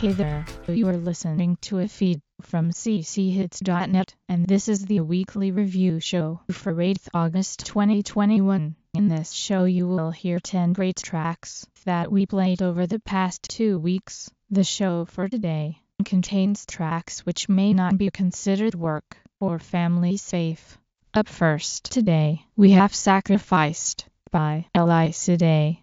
Hey there, you are listening to a feed from cchits.net, and this is the weekly review show for 8th August 2021. In this show you will hear 10 great tracks that we played over the past 2 weeks. The show for today contains tracks which may not be considered work or family safe. Up first today, we have Sacrificed by Elisade.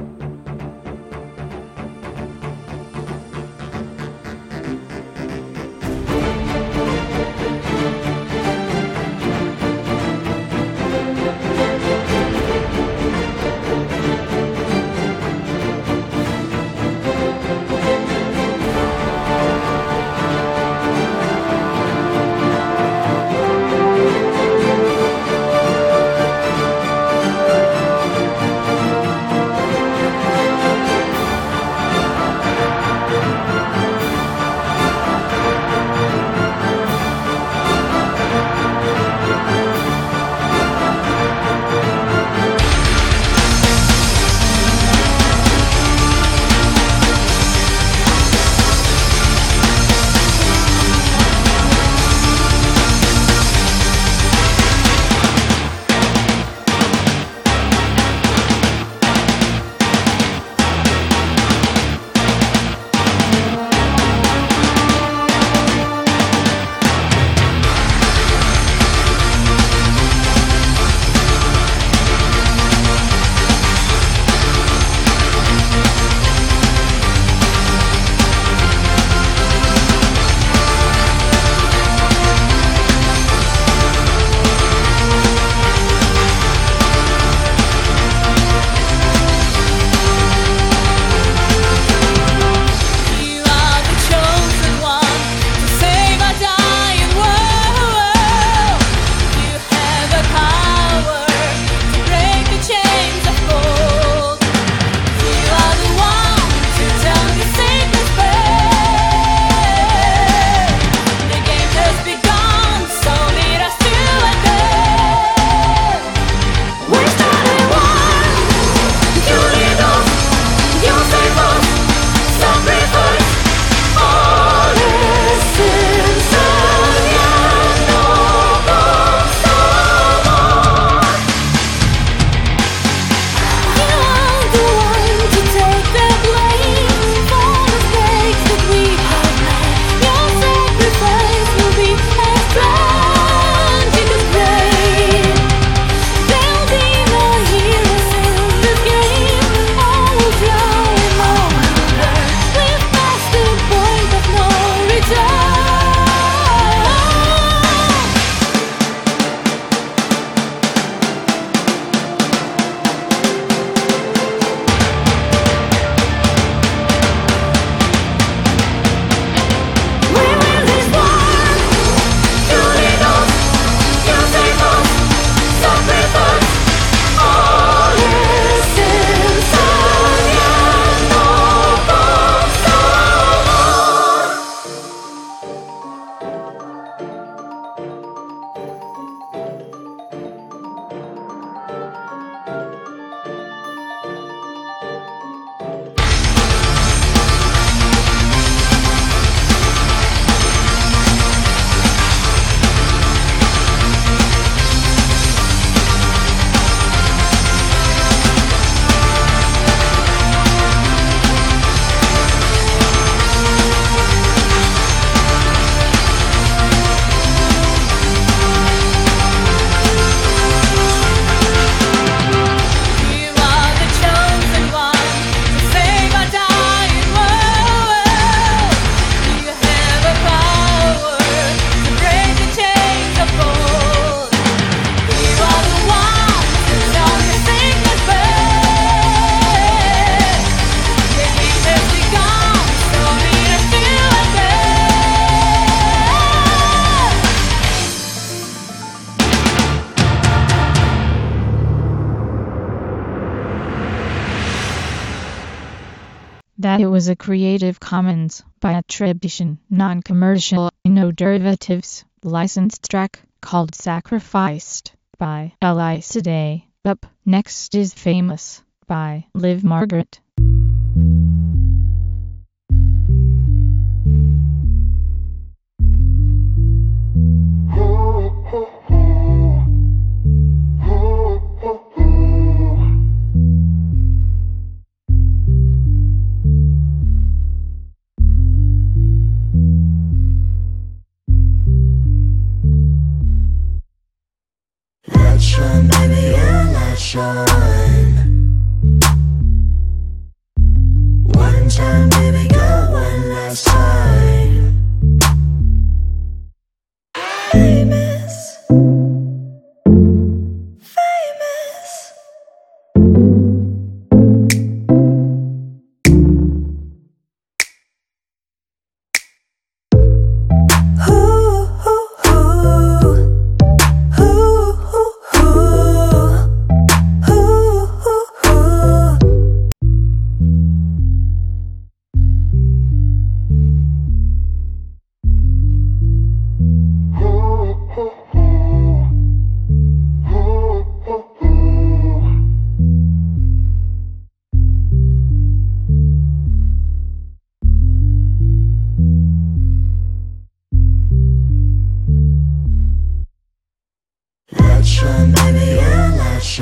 That it was a Creative Commons by attribution, non-commercial, no derivatives, licensed track called Sacrificed by Elisade. Up next is Famous by Liv Margaret.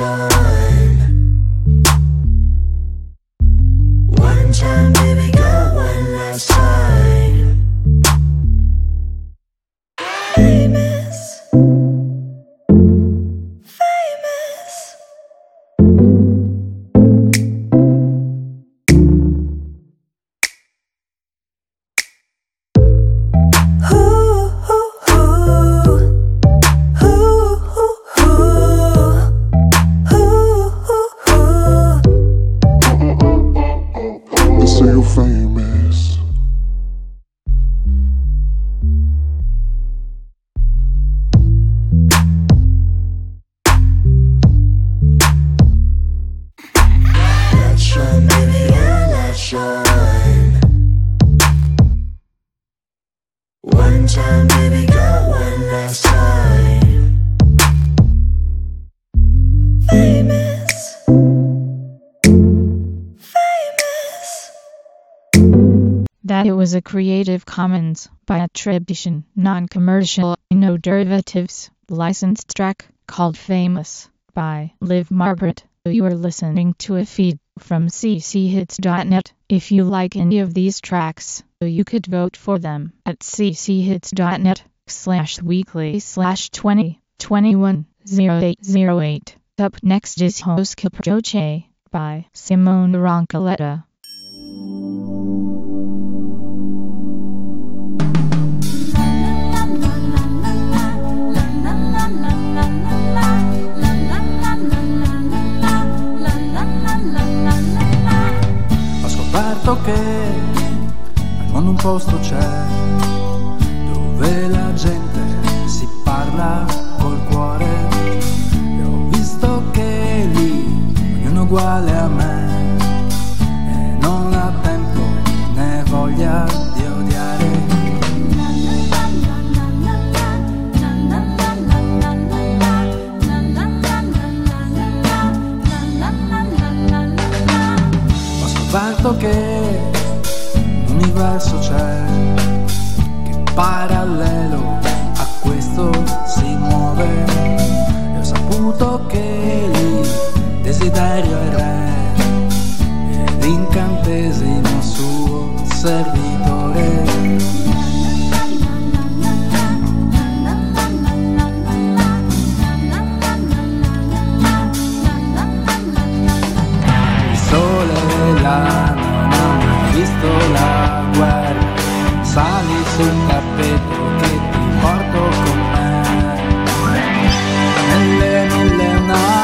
shine. One time, baby girl, one last time. Famous, famous. Say you're famous. Let's shine, baby, yeah, let's shine. One time, baby, girl, one last time. Famous, famous. That it was a Creative Commons by attribution, non-commercial, no derivatives, licensed track called Famous by Liv Margaret. You are listening to a feed from cchits.net. If you like any of these tracks, you could vote for them at cchits.net/weekly/2021-0808. Up next is Hos Caproce by Simone Roncoletta. Ho scoperto che al mondo un posto c'è dove la gente si parla col cuore, e ho visto che lì ognuno è uguale a me e non ha tempo né voglia di odiare. Ho scoperto che un universo c'è che parallelo a questo si muove, e ho saputo che lì desiderio è re e l'incantesimo suo servitore. Il sole là non ha mai visto la guerra, sali sul tappeto che ti porto con me. Nelle mille e una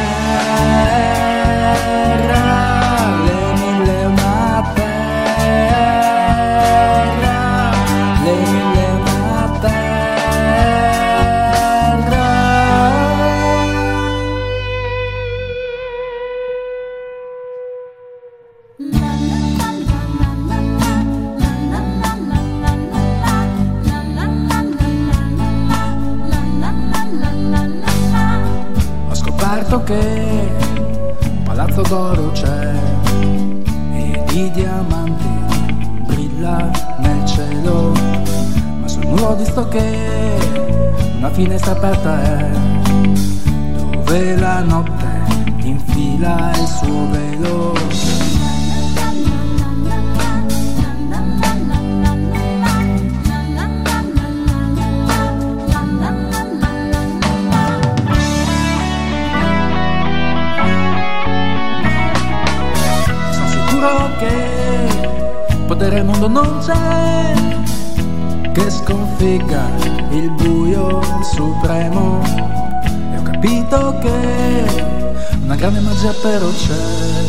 terra, le mille e una terra, le mille e una terra. Ho scoperto che un palazzo d'oro c'è e di diamanti brilla nel cielo, ma sul muro ho visto che una finestra aperta è dove la notte infila il suo velo. Che potere al mondo non c'è che sconfigga il buio supremo, e ho capito che una grande magia però c'è.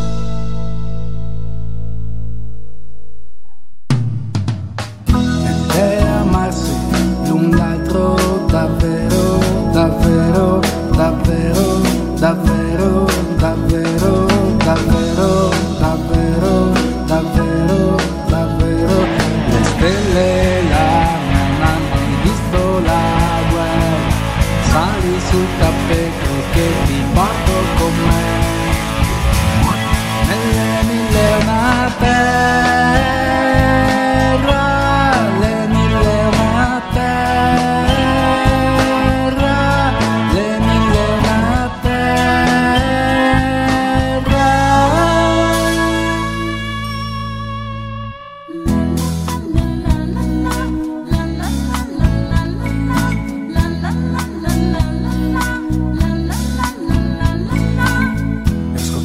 Nell'idea amarsi l'un l'altro davvero, davvero, davvero, davvero, davvero, davvero, davvero, davvero, davvero. Le stelle là non hanno mai visto la guerra, sali sul tappeto che ti porto con me. Nelle mille e una terra, le mille e una terra, le mille e una terra.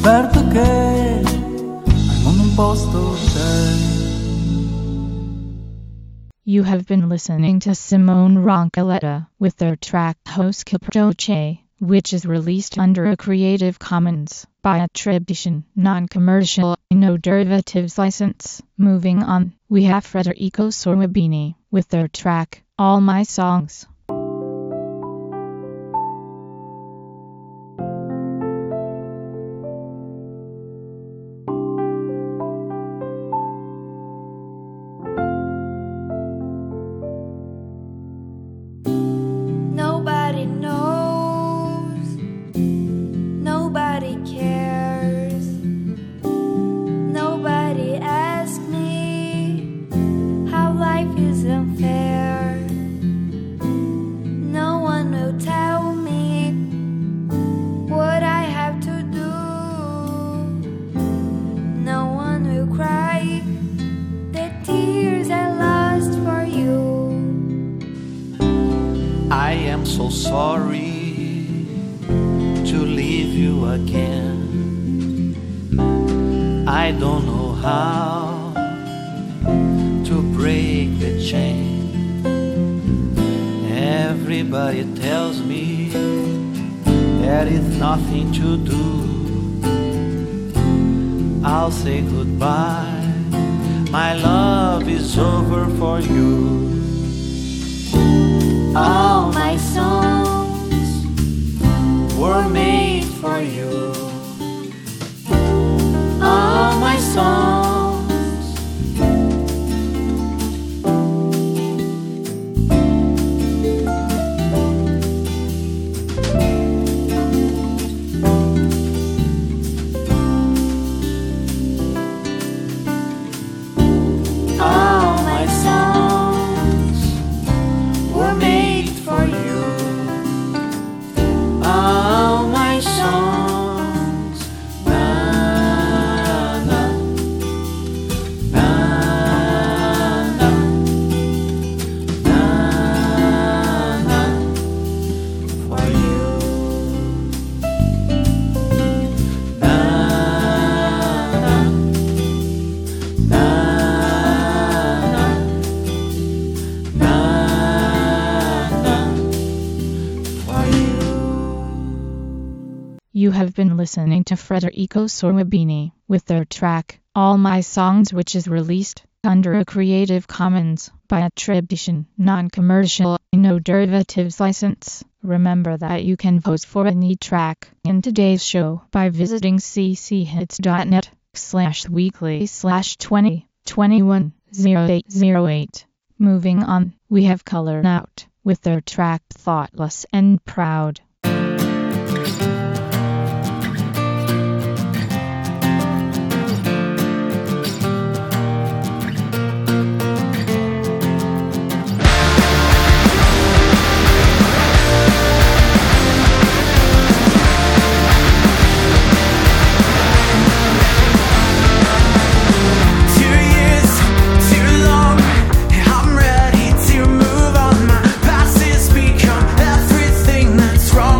scoperto che al mondo un posto c'è. You have been listening to Simone Roncoletta with their track Host Caproce, which is released under a Creative Commons by attribution, non-commercial, no derivatives license. Moving on, we have Federico Sorwabini with their track All My Songs. Nobody knows, nobody cares, nobody asks me how life is unfair. No one will tell me what I have to do. No one will cry the tears I lost for you. I am so sorry to leave you again. I don't know how to break the chain. Everybody tells me there is nothing to do. I'll say goodbye, my love is over for you. All my songs were made for you. All my songs. All my songs were made for you. All my songs. Na, na, na, na, na, na, for you. Na, na, na, na, na, for you. You have been listening to Federico Sorwabini with their track All My Songs, which is released under a Creative Commons by attribution, non-commercial, no derivatives license. Remember that you can vote for any track in today's show by visiting cchits.net/weekly/2021-0808. Moving on, we have Color Out with their track Thoughtless and Proud. Too long, I'm ready to move on. My past has become everything that's wrong.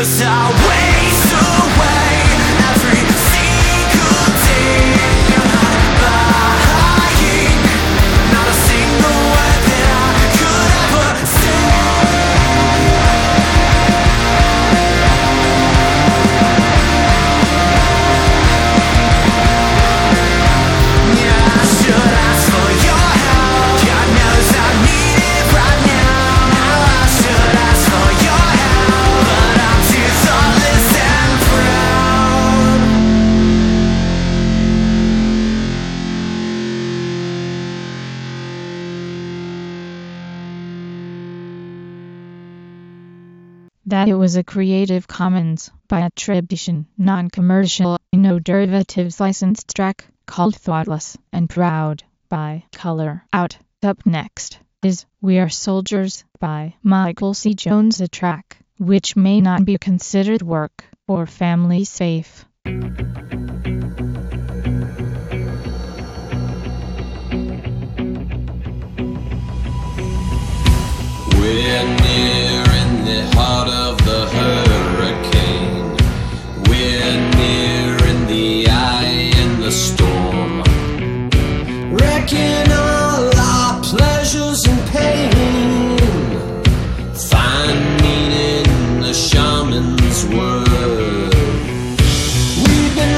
'cause I waste away every single day. You're not buying, not a single word that I could ever say. Yeah, I should ask for your help. God knows I need it right now. Now I should ask for your help, but I'm too thoughtless and proud. That it was a Creative Commons by attribution, non-commercial, no derivatives licensed track called Thoughtless and Proud by Color Out. Up next is We Are Soldiers by Michael C. Jones, a track which may not be considered work or family safe. We're near in the heart of the hurricane. We're near in the eye in the storm. Wrecking all our pleasures and pain. Find meaning in the shaman's word. We've been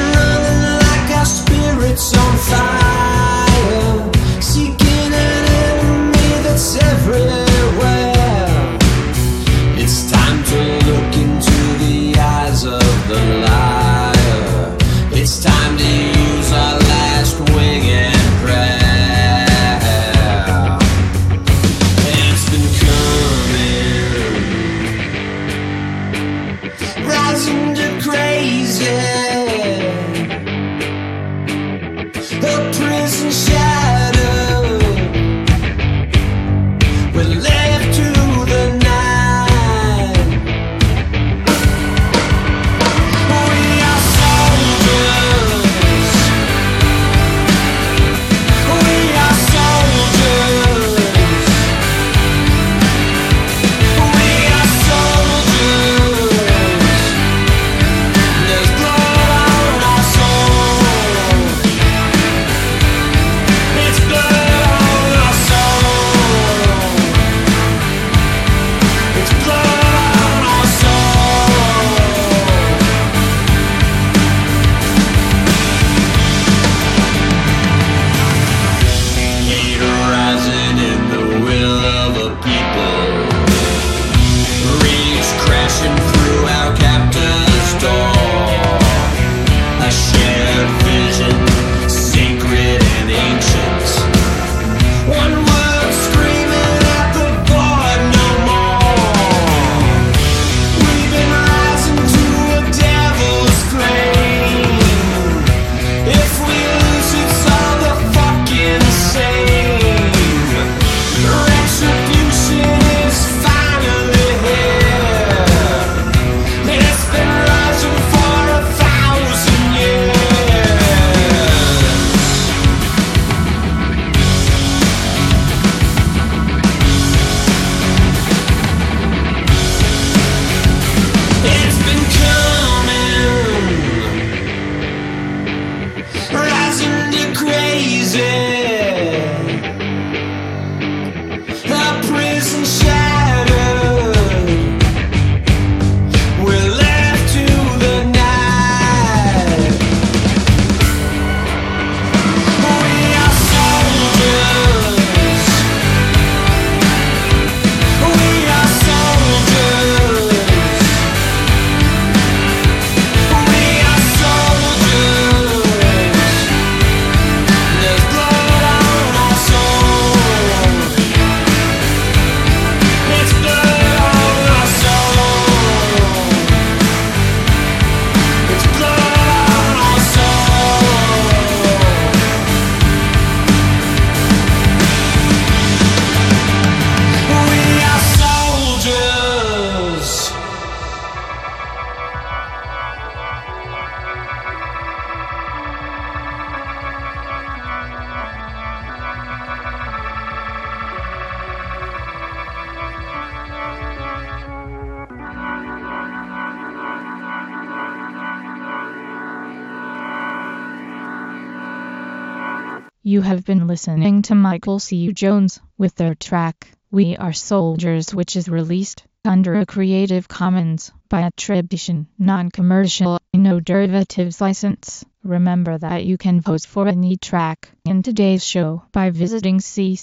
You have been listening to Michael C. Jones with their track, We Are Soldiers, which is released under a Creative Commons by attribution, non-commercial, no derivatives license. Remember that you can vote for any track in today's show by visiting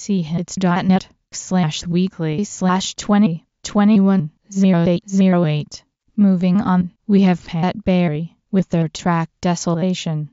cchits.net/weekly/2021-0808. Moving on, we have Pat Berry with their track Desolation.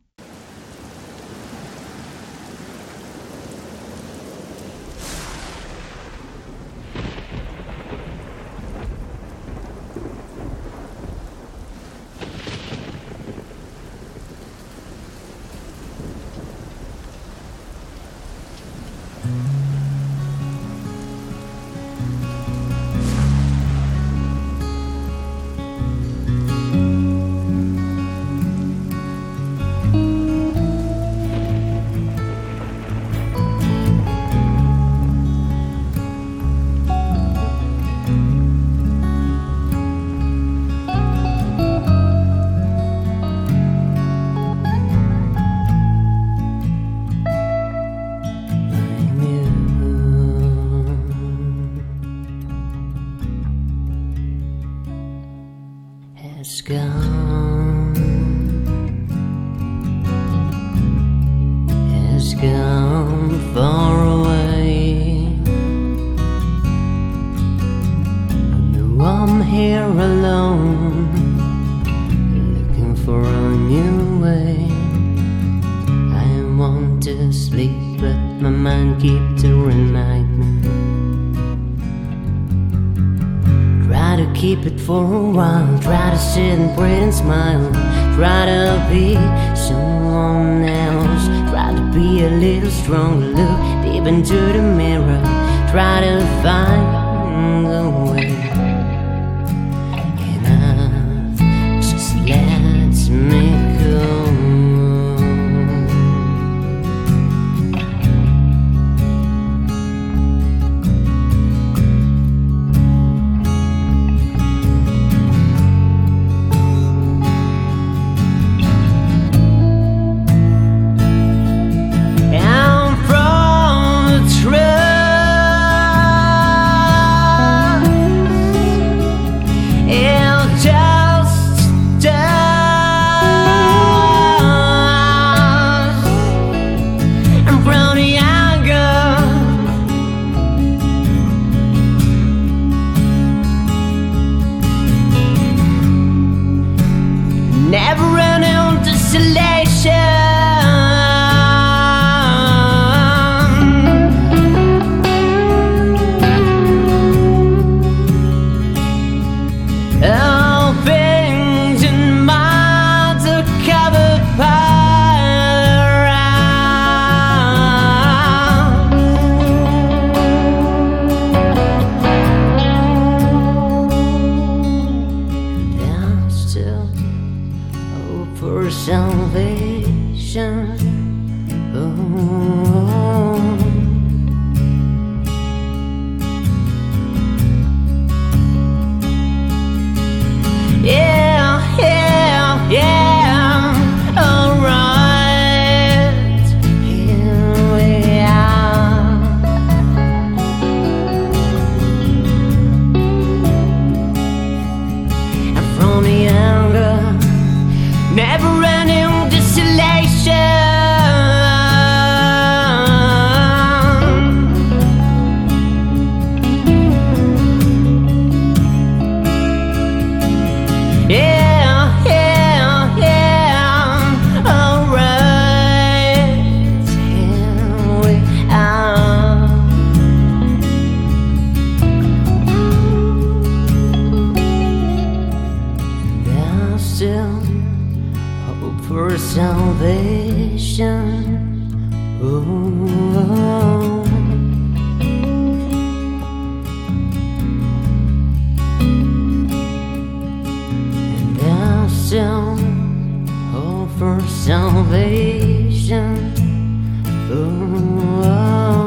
Has gone far away. Now I'm here alone, looking for a new way. I want to sleep, but my mind keeps to remind me. Try to keep it for a while, try to sit and pray and smile, try to be someone else, try to be a little stronger, look deep into the mirror, try to find a way. And I just let me go. Never run out desolation. All things in minds are covered down still for salvation. Oh, yeah, yeah, yeah. All right, here we are. And from the anger, never-ending desolation. Yeah, yeah, yeah. All right, here we are. There's still hope for salvation. Oh, and there's still hope for salvation. Oh.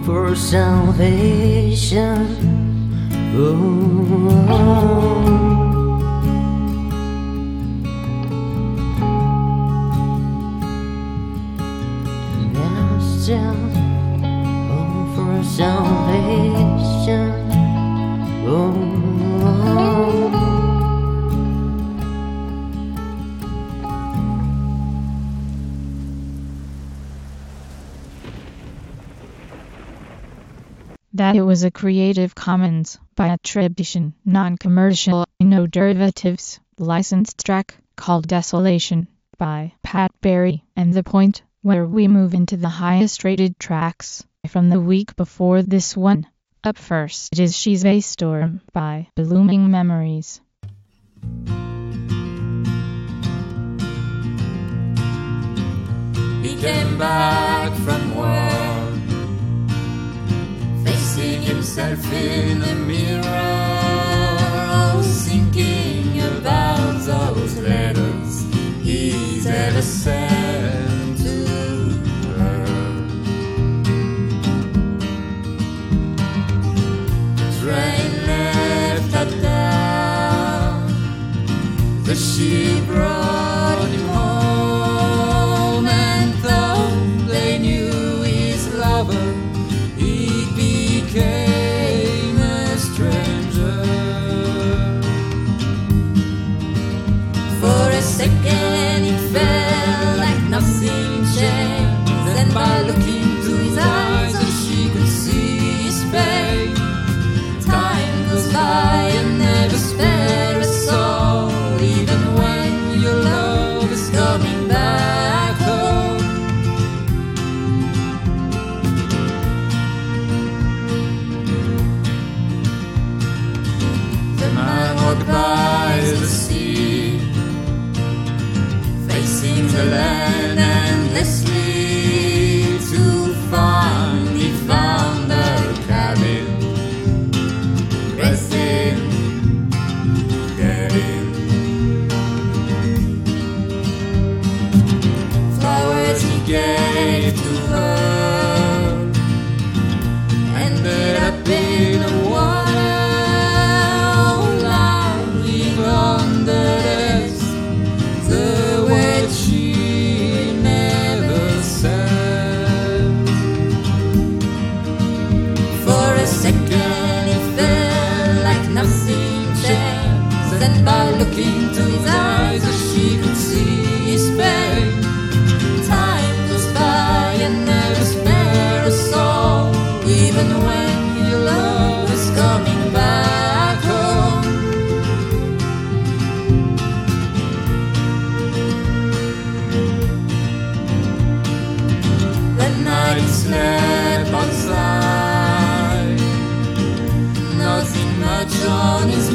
for salvation. Oh, now still hope for salvation. Oh. That it was a Creative Commons by attribution, non-commercial, no derivatives, licensed track called Desolation by Pat Berry, and the point where we move into the highest rated tracks from the week before this one. Up first is She's a Storm by Blooming Memories. He came back from war, facing himself in the mirror, oh, thinking about those letters he's ever sent to her. Train left at down, the ship brought him home, and though they knew his lover, he became a stranger. For a second it felt like nothing changed, and by looking to his eyes she could see his pain. Time goes by and never spare a soul, even when your love is coming back home. The man walked by the sea, facing the land endlessly to find. He found her cabin, rest in, get in. Flowers he gave to her ended up in the water, lying on the depths, the way she never said. For a second it felt like nothing changed, and by looking to his eyes she could see his pain. Time goes by and never spare a soul, even when your love is coming back home. That night he slept outside, nothing much on his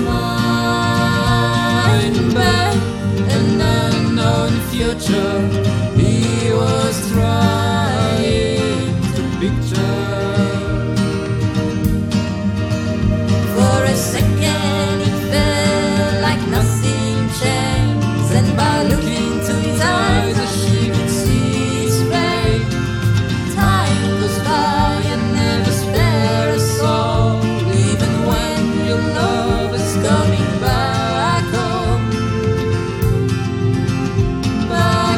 mind, but an unknown future he was trying to picture. For a second it felt like nothing changed, and by looking to his eyes she could see his pain. Time goes by and never spare a soul, even when your love is coming back home. Back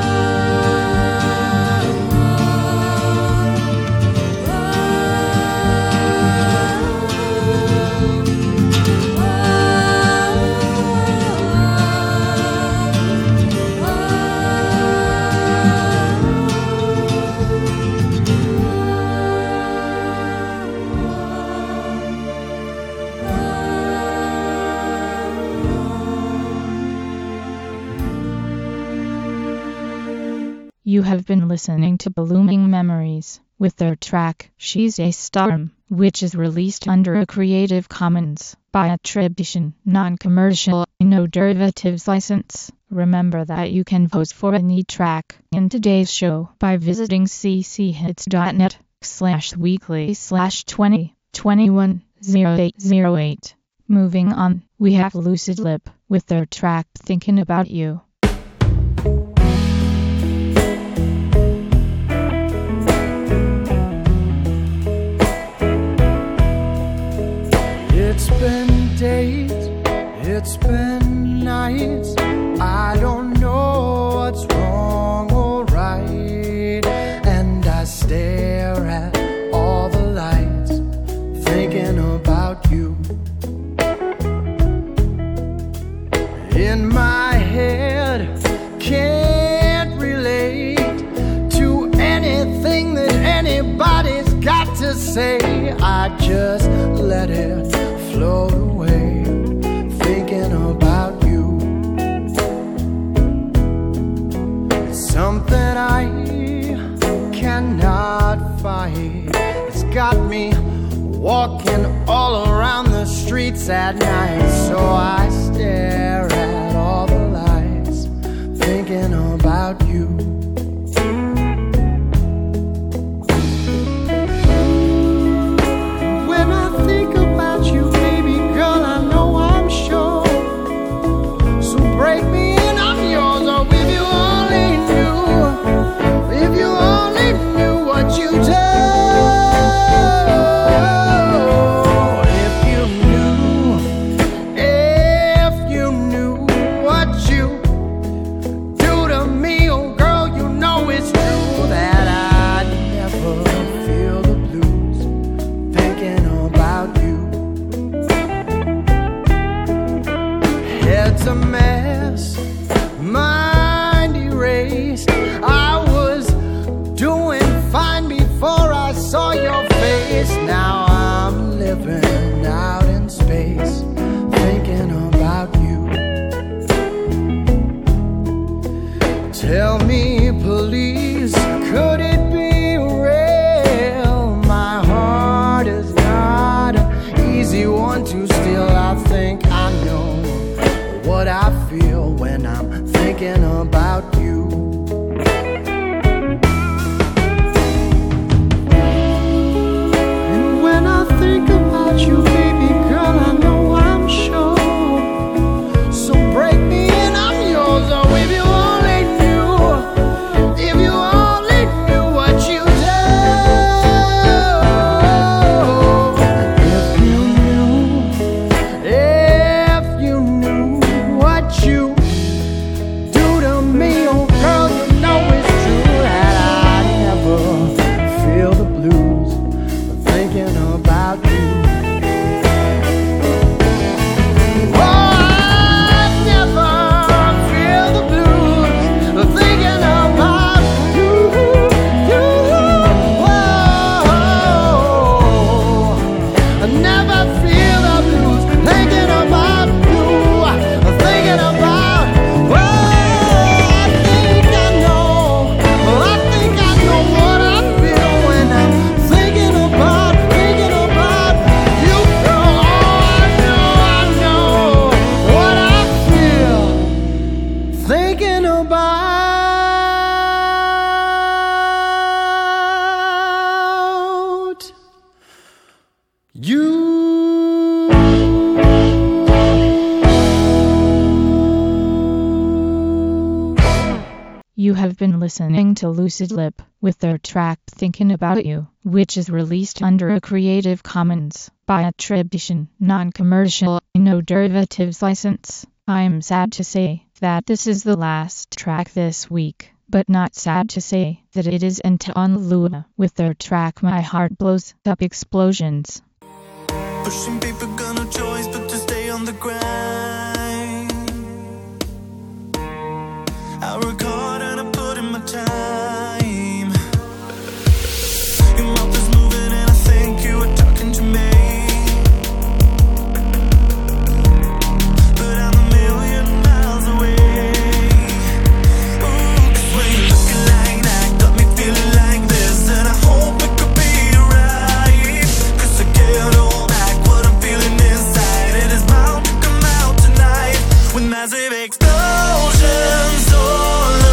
You have been listening to Blooming Memories with their track She's a Storm, which is released under a Creative Commons by attribution, non-commercial, no derivatives license. Remember that you can vote for any track in today's show by visiting cchits.net/weekly/20210808. Moving on, we have Lucid Lip with their track Thinking About You. been days, it's been nights, I don't know what's wrong or right, and I stare at all the lights, thinking about you. In my head, can't relate to anything that anybody's got to say. I just let it float away, thinking about you. Something I cannot fight. It's got me walking all around the streets at night, so I stare at all the lights, thinking about you. When I think about you, baby girl, I know I'm sure. So break me and I'm yours. Oh, if you only knew, if you only knew what you do. It's a mess, mind erased. I was doing fine before I saw your face. Now I'm living out in space, thinking about you. Tell me, please, could it be real? My heart is not an easy one to steal. I think I know what I feel when I'm thinking about you. And when I think about you, baby girl, I know I'm sure. So break me and I'm yours. Oh, if you only knew, if you only knew what you do. If you knew, if you knew what you do to me, oh girl, you know it's true that I never feel the blues thinking about you. Oh, I never feel the blues thinking about you. I never feel the blues thinking about you. Thinking about, I think I know what I feel when I'm thinking about you, girl. Oh, I know what I feel thinking about you. You have been listening to Lucid Lip with their track Thinking About You, which is released under a Creative Commons by attribution, non-commercial, no derivatives license. I'm sad to say that this is the last track this week, but not sad to say that it isn't on Lua with their track My Heart Blows Up Explosions. Pushing people got no choice but to stay on the grind. I work hard and I put in my time. Your mouth is moving and I think you were talking to me, but I'm a million miles away. Ooh, 'cause when you're looking like that, got me feeling like this, and I hope it could be right. 'Cause I can't hold back what I'm feeling inside. It is bound to come out tonight with massive explosions all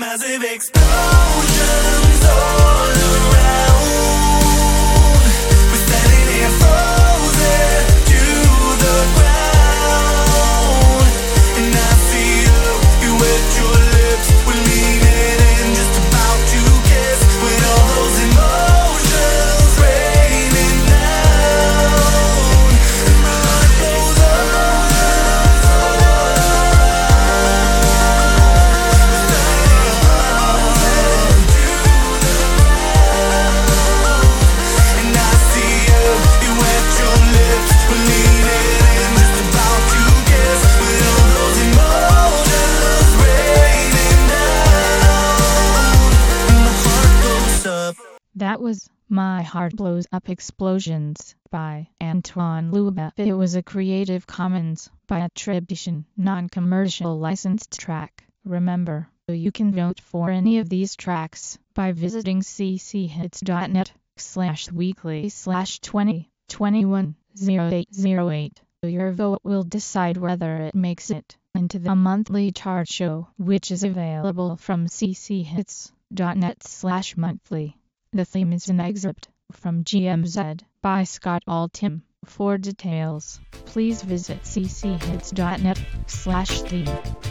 Massive explosions all around. We're standing here frozen to the ground. And I see you wet your lips. We're leaning in, just about to kiss. With all those emotions raining down. And my heart goes and I see you wet your lips. We're leaning in, just about to kiss. With all those emotions raining down. And my heart goes up. That was My Heart Blows Up Explosions by Antoine Luba. It was a Creative Commons by attribution, non-commercial licensed track. Remember, you can vote for any of these tracks by visiting cchits.net/weekly/2021-0808. Your vote will decide whether it makes it into the monthly chart show, which is available from cchits.net/monthly. The theme is an excerpt from GMZ by Scott Altham. For details, please visit cchits.net/theme.